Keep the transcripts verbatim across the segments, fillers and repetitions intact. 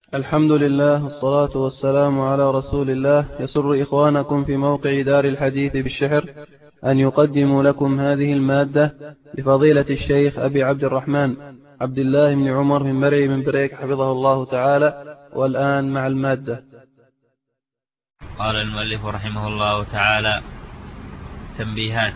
الحمد لله والصلاة والسلام على رسول الله. يسر إخوانكم في موقع دار الحديث بالشحر أن يقدموا لكم هذه المادة لفضيلة الشيخ أبي عبد الرحمن عبد الله بن عمر من مرعي من بريك حفظه الله تعالى. والآن مع المادة. قال المؤلف رحمه الله تعالى: تنبيهات.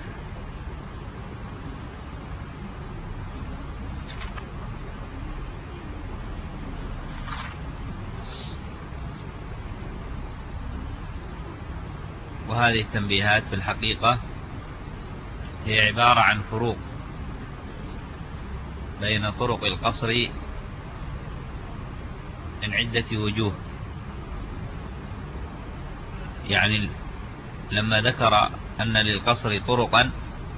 وهذه التنبيهات في الحقيقة هي عبارة عن فروق بين طرق القصر من عدة وجوه. يعني لما ذكر أن للقصر طرقا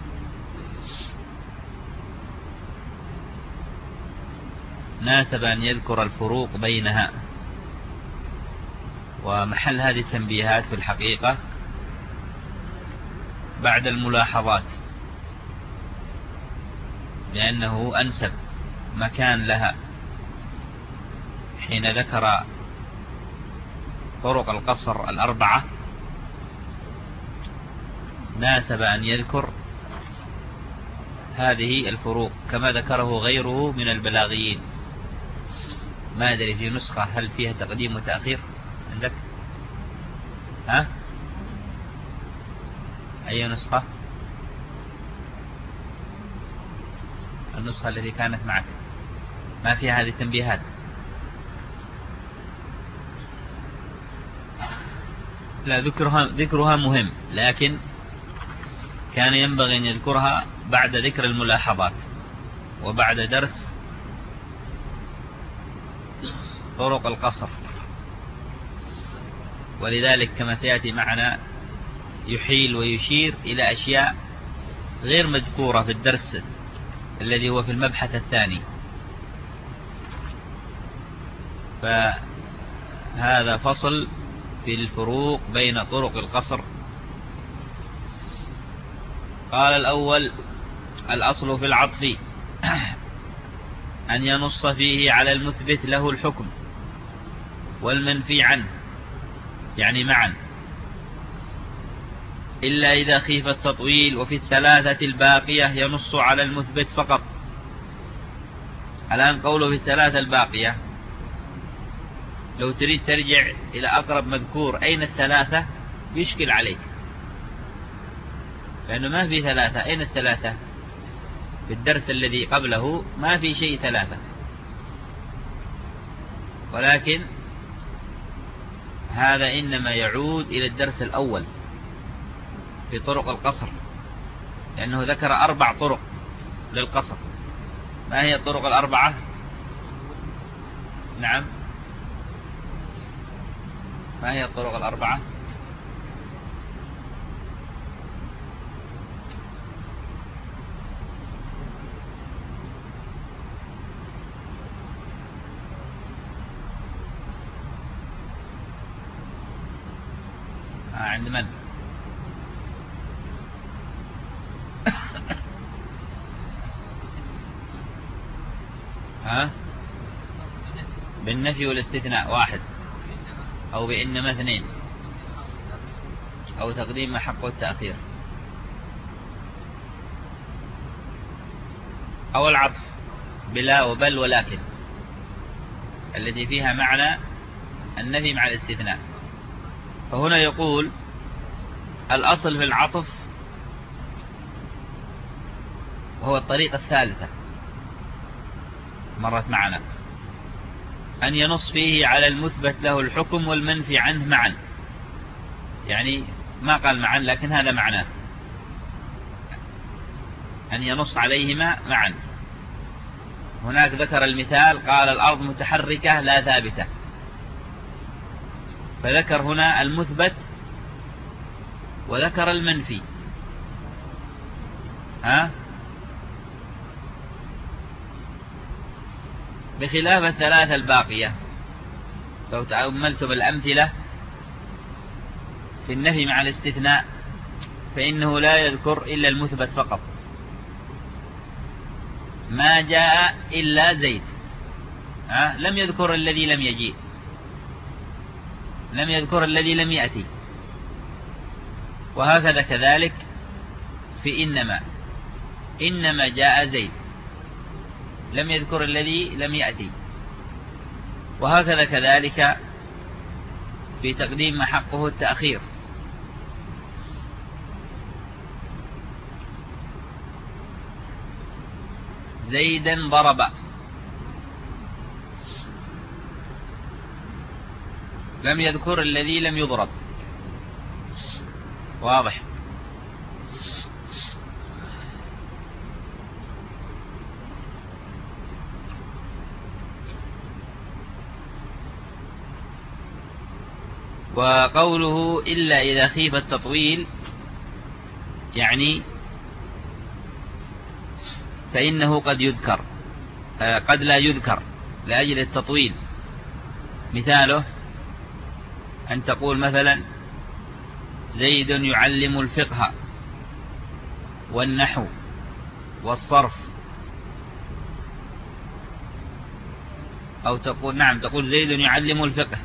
ناسب أن يذكر الفروق بينها. ومحل هذه التنبيهات في الحقيقة بعد الملاحظات، لأنه أنسب مكان لها حين ذكر طرق القصر الأربعة. ناسب أن يذكر هذه الفروق كما ذكره غيره من البلاغيين. ما أدري في نسخة هل فيها تقديم وتأخير عندك؟ ها؟ أي نسخة؟ النسخة التي كانت معك ما فيها هذه التنبيهات. لا، ذكرها ذكرها مهم، لكن كان ينبغي أن يذكرها بعد ذكر الملاحظات وبعد درس طرق القصر. ولذلك كما سيأتي معنا يحيل ويشير إلى أشياء غير مذكورة في الدرس الذي هو في المبحث الثاني. فهذا فصل في الفروق بين طرق القصر. قال الأول: الأصل في العطف أن ينص فيه على المثبت له الحكم والمنفي عنه، يعني معا، إلا إذا خيف التطويل. وفي الثلاثة الباقية ينص على المثبت فقط. الآن قوله في الثلاثة الباقية، لو تريد ترجع إلى أقرب مذكور أين الثلاثة يشكل عليك، لأنه ما في ثلاثة. أين الثلاثة؟ في الدرس الذي قبله ما في شيء ثلاثة، ولكن هذا إنما يعود إلى الدرس الأول في طرق القصر، لأنه ذكر أربع طرق للقصر. ما هي الطرق الأربعة؟ نعم، ما هي الطرق الأربعة؟ آه عند من؟ ها؟ بالنفي والاستثناء واحد، أو بإنما اثنين، أو تقديم ما حقه التأخير، أو العطف بلا وبل ولكن التي فيها معنى النفي مع الاستثناء. فهنا يقول: الأصل في العطف، وهو الطريقة الثالثة مرت معنا، أن ينص فيه على المثبت له الحكم والمنفي عنه معا. يعني ما قال معا، لكن هذا معناه أن ينص عليهما معا. هناك ذكر المثال، قال: الأرض متحركة لا ثابتة. فذكر هنا المثبت وذكر المنفي. ها؟ بخلاف الثلاثة الباقية، لو تأملت بالأمثلة في النفي مع الاستثناء فإنه لا يذكر إلا المثبت فقط. ما جاء إلا زيد، ها؟ لم يذكر الذي لم يجيء. لم يذكر الذي لم يأتي. وهكذا كذلك في إنما، إنما جاء زيد، لم يذكر الذي لم يأتي. وهكذا كذلك في تقديم ما حقه التأخير. زيدا ضرب، لم يذكر الذي لم يضرب. واضح؟ وقوله إلا إذا خيف التطويل يعني فإنه قد يذكر، قد لا يذكر لأجل التطويل. مثاله أن تقول مثلا زيد يعلم الفقه والنحو والصرف، أو تقول نعم تقول زيد يعلم الفقه،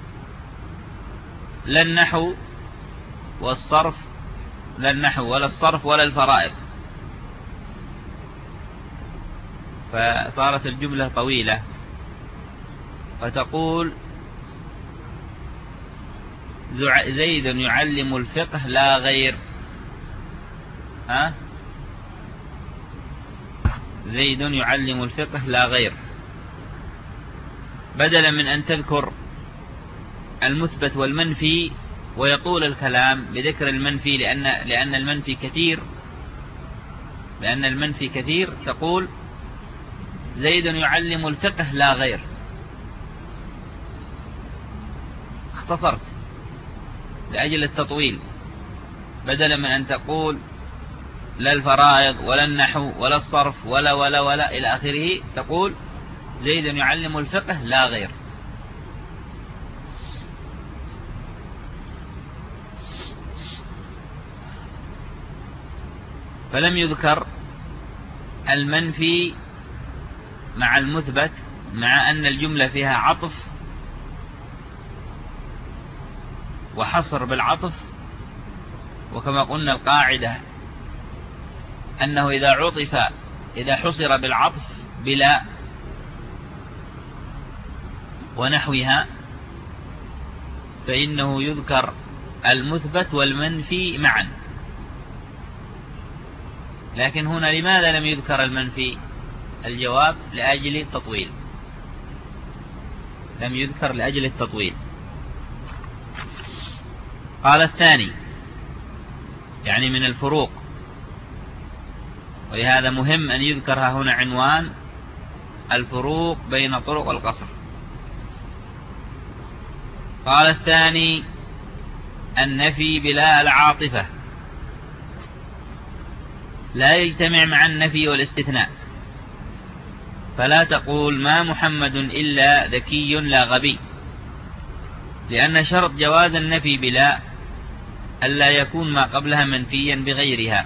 لا النحو والصرف، لا النحو ولا الصرف ولا الفرائض، فصارت الجملة طويلة. فتقول زيد يعلم الفقه لا غير، ها زيد يعلم الفقه لا غير، بدلا من أن تذكر المثبت والمنفي ويطول الكلام بذكر المنفي، لأن لأن المنفي كثير، لأن المنفي كثير تقول زيد يعلم الفقه لا غير، اختصرت لأجل التطويل، بدلا من أن تقول لا الفرائض ولا النحو ولا الصرف ولا ولا ولا إلى آخره، تقول زيد يعلم الفقه لا غير. فلم يذكر المنفي مع المثبت، مع أن الجملة فيها عطف وحصر بالعطف. وكما قلنا القاعدة أنه إذا عطف إذا حصر بالعطف بلا ونحوها فإنه يذكر المثبت والمنفي معا. لكن هنا لماذا لم يذكر المنفي؟ الجواب لأجل التطويل، لم يذكر لأجل التطويل. قال الثاني يعني من الفروق، ولهذا مهم أن يذكر هنا عنوان الفروق بين طرق القصر. قال الثاني النفي بلا العاطفة لا يجتمع مع النفي والاستثناء، فلا تقول ما محمد إلا ذكي لا غبي، لأن شرط جواز النفي بلا ألا يكون ما قبلها منفيا بغيرها.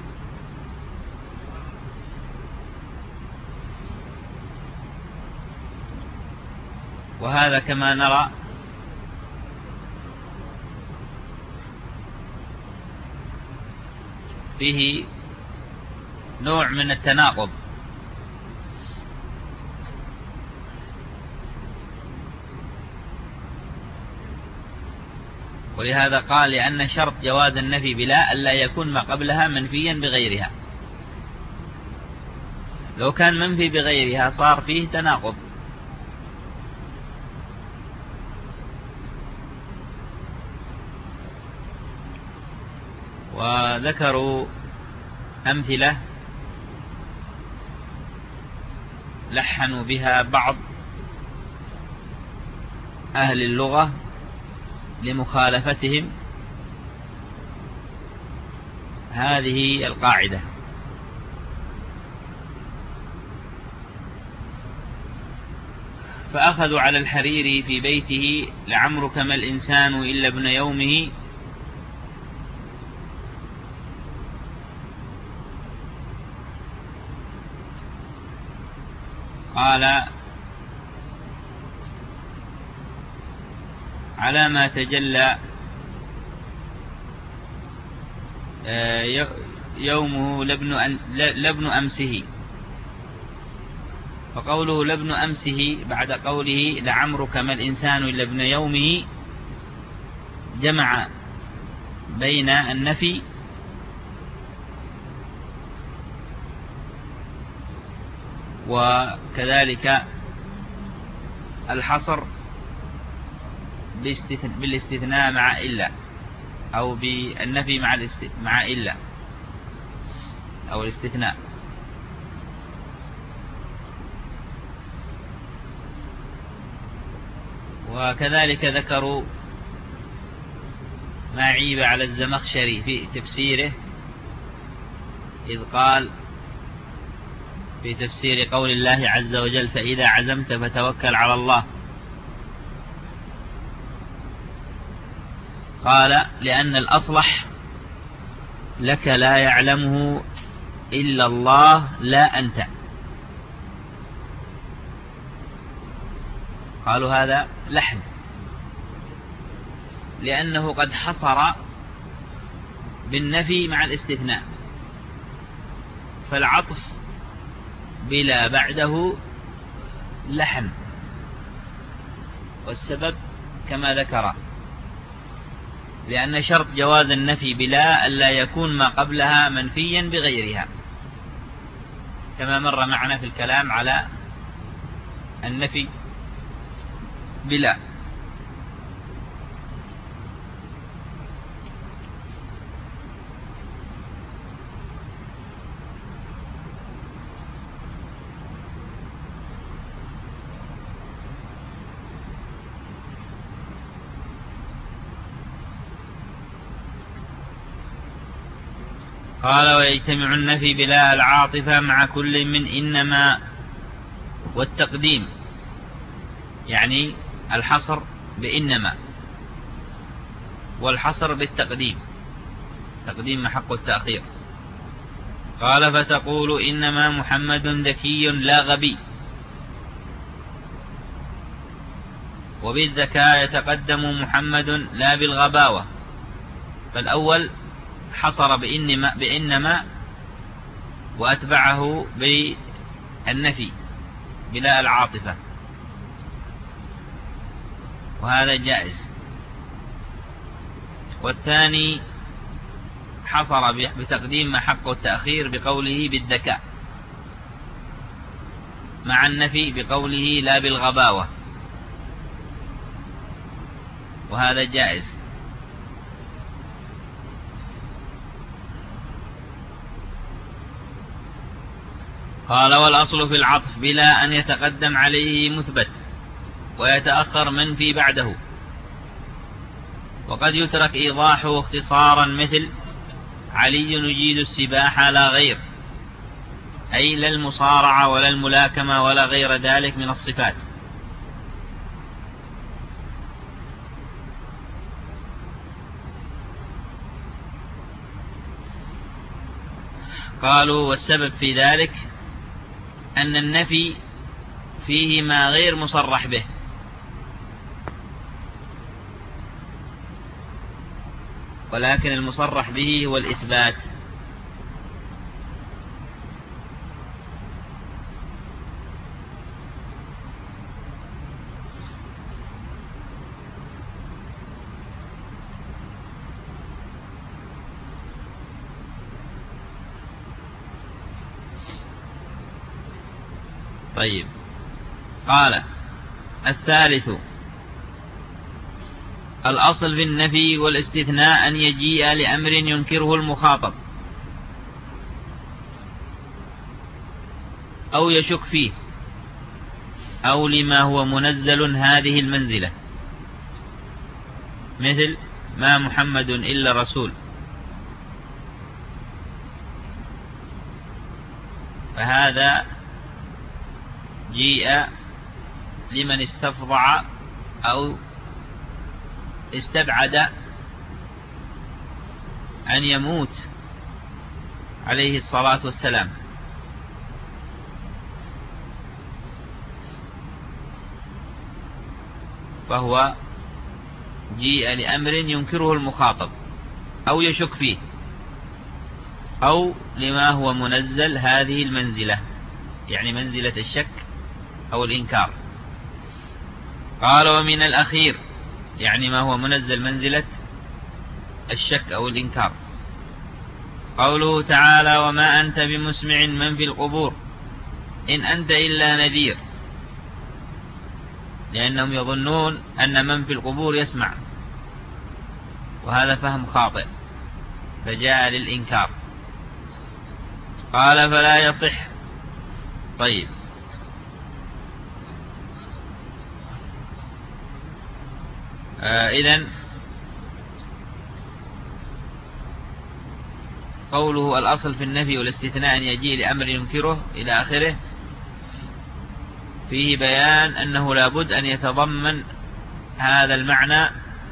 وهذا كما نرى فيه نوع من التناقض، ولهذا قال لأن شرط جواز النفي بلا ألا يكون ما قبلها منفيا بغيرها. لو كان منفي بغيرها صار فيه تناقض. وذكروا أمثلة لحنوا بها بعض أهل اللغة لمخالفتهم هذه القاعدة. فأخذوا على الحريري في بيته لعمرك ما الإنسان إلا ابن يومه، قال على ما تجلى يومه لابن, لابن أمسه. فقوله لابن أمسه بعد قوله لعمرك ما الإنسان إلا ابن يومه جمع بين النفي وكذلك الحصر بالاستثناء مع إلا، أو بالنفي مع مع إلا أو الاستثناء. وكذلك ذكروا ما عيب على الزمخشري في تفسيره إذ قال في تفسير قول الله عز وجل فإذا عزمت فتوكل على الله، قال لأن الأصلح لك لا يعلمه إلا الله لا أنت. قالوا هذا لحن، لأنه قد حصر بالنفي مع الاستثناء، فالعطف بلا بعده لحن، والسبب كما ذكر لأن شرط جواز النفي بلا ألا يكون ما قبلها منفيا بغيرها، كما مر معنا في الكلام على النفي بلا. قال ويجتمع النفي بلا العاطفة مع كل من إنما والتقديم، يعني الحصر بإنما والحصر بالتقديم، تقديم محق التأخير. قال فتقول إنما محمد ذكي لا غبي، وبالذكاء يتقدم محمد لا بالغباوة. فالأول حصر بإنما, بإنما وأتبعه بالنفي بلا العاطفة، وهذا جائز. والثاني حصر بتقديم ما حق التأخير بقوله بالذكاء مع النفي بقوله لا بالغباوة، وهذا جائز. قال والأصل في العطف بلا أن يتقدم عليه مثبت ويتأخر منفي بعده، وقد يترك إيضاحه اختصارا مثل علي يجيد السباحة لا غير، أي لا المصارعة ولا الملاكمة ولا غير ذلك من الصفات. قالوا والسبب في ذلك أن النفي فيه ما غير مصرح به، ولكن المصرح به هو الإثبات. طيب، قال الثالث الأصل في النفي والاستثناء أن يجيء لأمر ينكره المخاطب أو يشك فيه، أو لما هو منزل هذه المنزلة، مثل ما محمد إلا رسول، فهذا جيء لمن استفضع أو استبعد أن يموت عليه الصلاة والسلام. فهو جيء لأمر ينكره المخاطب أو يشك فيه أو لما هو منزل هذه المنزلة، يعني منزلة الشك أو الإنكار. قال ومن الأخير يعني ما هو منزل منزلة الشك أو الإنكار قوله تعالى وما أنت بمسمع من في القبور إن أنت إلا نذير، لأنهم يظنون أن من في القبور يسمع، وهذا فهم خاطئ فجاء للإنكار. قال فلا يصح. طيب آه إذن قوله الأصل في النفي والاستثناء أن يجيء لأمر ينكره إلى آخره فيه بيان أنه لابد أن يتضمن هذا المعنى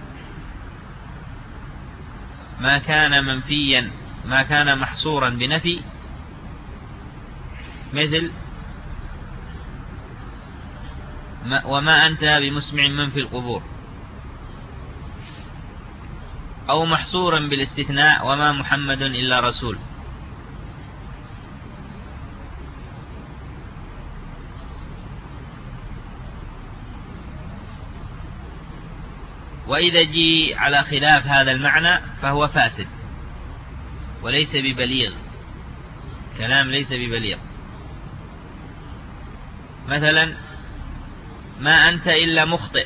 ما كان منفيا، ما كان محصورا بنفي، مثل وما أنت بمسمع من في القبور، أو محصورا بالاستثناء وما محمد إلا رسول. وإذا جي على خلاف هذا المعنى فهو فاسد وليس ببليغ، كلام ليس ببليغ. مثلا ما أنت إلا مخطئ،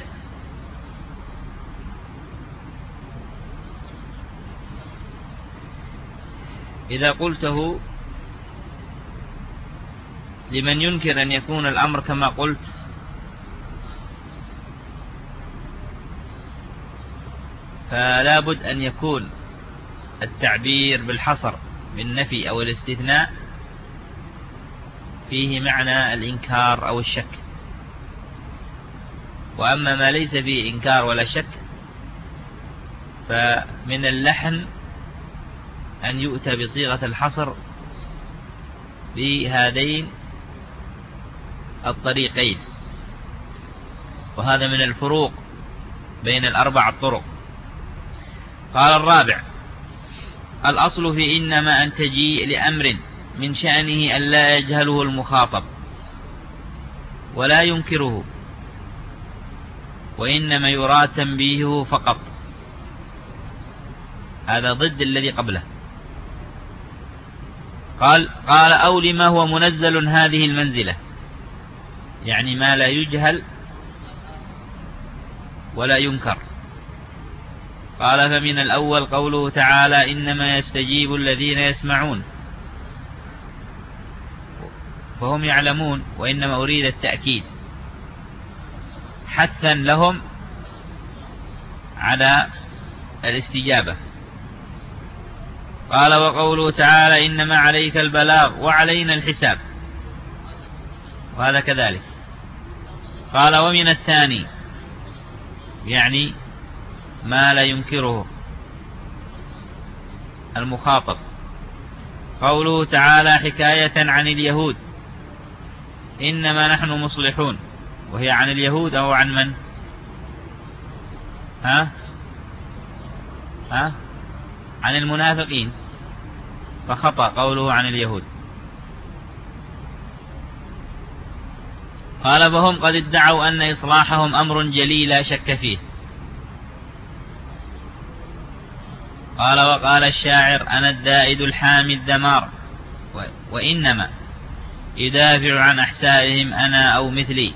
إذا قلته لمن ينكر أن يكون الأمر كما قلت فلا بد أن يكون التعبير بالحصر بالنفي أو الاستثناء فيه معنى الإنكار أو الشك. وأما ما ليس فيه إنكار ولا شك فمن اللحن أن يؤتى بصيغة الحصر بهذين الطريقين، وهذا من الفروق بين الأربع الطرق. قال الرابع الأصل في إنما أن تجيء لأمر من شأنه أن لا يجهله المخاطب ولا ينكره، وإنما يراد تنبيهه فقط. هذا ضد الذي قبله. قال قال أو لما هو منزل هذه المنزلة، يعني ما لا يجهل ولا ينكر. قال فمن الأول قوله تعالى إنما يستجيب الذين يسمعون، فهم يعلمون، وإنما أريد التأكيد حثا لهم على الاستجابة. قال وقوله تعالى إنما عليك البلاغ وعلينا الحساب، وهذا كذلك. قال ومن الثاني يعني ما لا ينكره المخاطب قوله تعالى حكاية عن اليهود إنما نحن مصلحون، وهي عن اليهود أو عن من؟ ها؟ ها؟ عن المنافقين، فخطأ قوله عن اليهود. قال فهم قد ادعوا أن إصلاحهم أمر جلي لا شك فيه. قال وقال الشاعر أنا الدائد الحامي الدمار، وإنما يدافع عن أحسائهم أنا أو مثلي.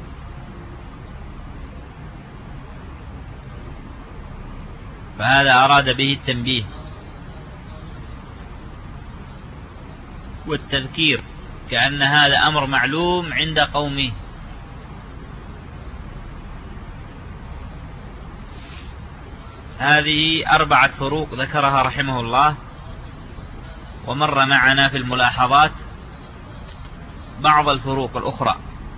فهذا أراد به التنبيه والتذكير، كأن هذا أمر معلوم عند قومه. هذه أربعة فروق ذكرها رحمه الله، ومر معنا في الملاحظات بعض الفروق الأخرى.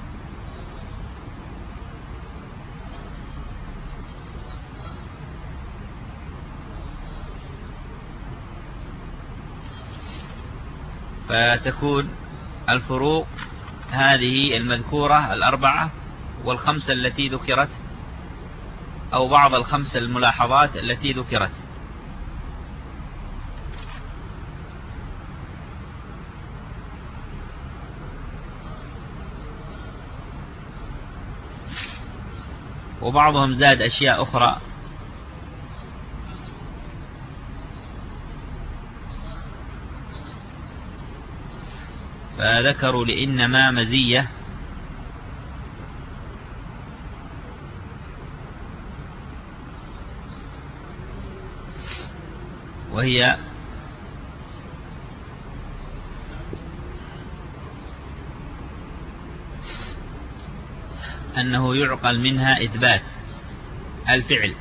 فتكون الفروق هذه المذكورة الأربعة والخمسة التي ذكرت أو بعض الخمس الملاحظات التي ذكرت. وبعضهم زاد أشياء أخرى فذكروا لإنما مزية وهي أنه يعقل منها إثبات الفعل،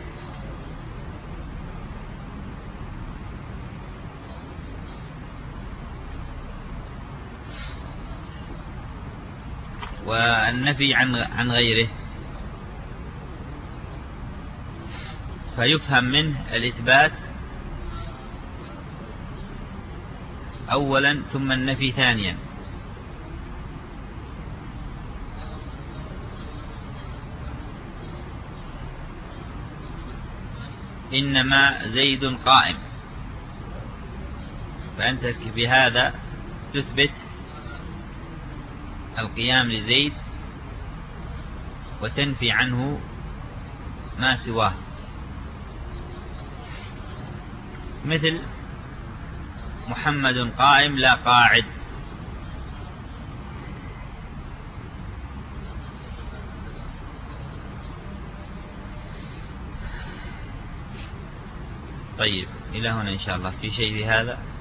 والنفي عن عن غيره، فيفهم منه الإثبات أولا ثم النفي ثانيا. إنما زيد قائم، فأنت بهذا تثبت القيام لزيد وتنفي عنه ما سواه، مثل محمد قائم لا قاعد. طيب إلى هنا إن شاء الله. في شيء في هذا؟